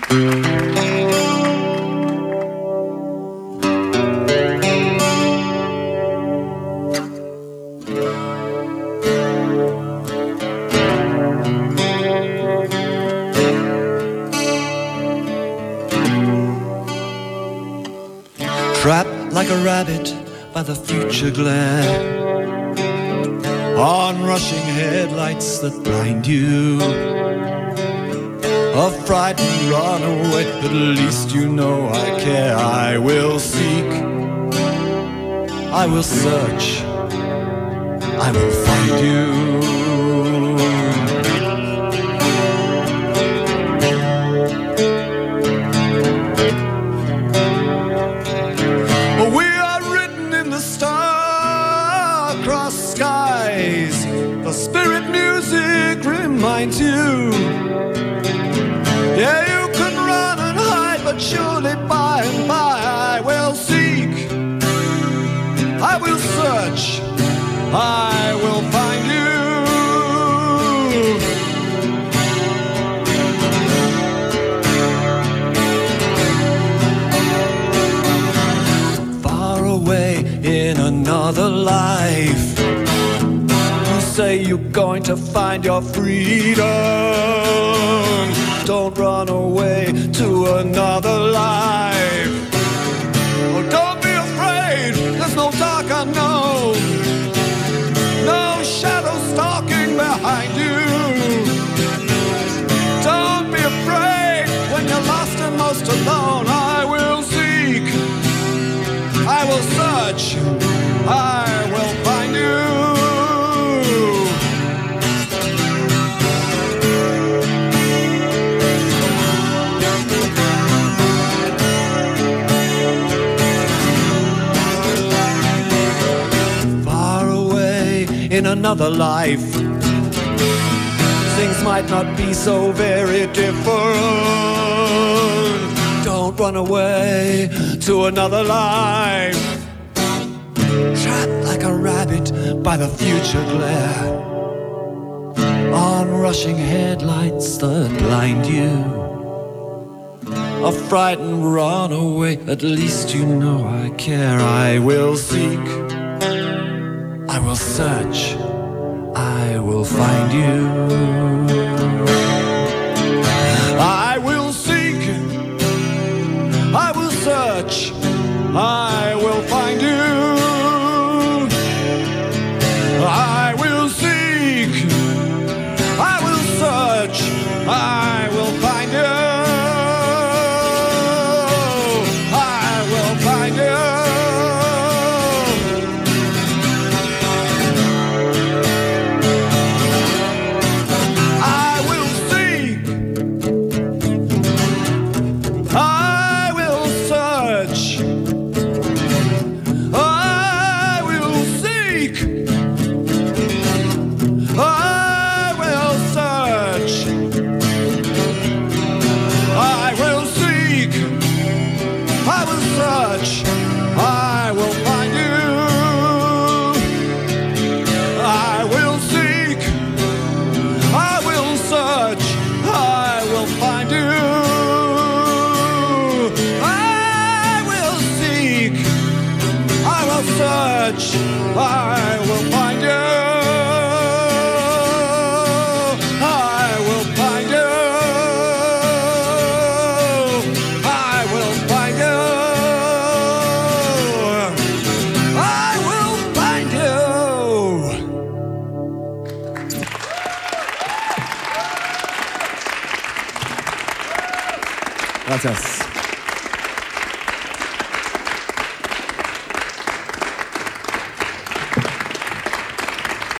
Trapped like a rabbit by the future glare, on rushing headlights that blind you. A frightened runaway, at least you know I care. I will seek, I will search, I will find you. Skies, the spirit music reminds you. Yeah, you can run and hide, but surely by and by I will seek, I will search, I will find you. Far away in another life, say you're going to find your freedom. Don't run away to another life. Oh, don't be afraid, there's no dark unknown, no shadow stalking behind you. Don't be afraid when you're lost and most alone. I will seek, I will search, I will find you. In another life, things might not be so very different. Don't run away to another life, trapped like a rabbit by the future glare, on rushing headlights that blind you. A frightened runaway, at least you know I care. I will seek, I will search, I will find you. I will seek, I will search, I will find you. I will seek, I will search, I will find you. I will find you. I will find you. I will seek, I will search, I will find you. I will seek, I will search, I will find you. I will find you. I will find you. Gracias.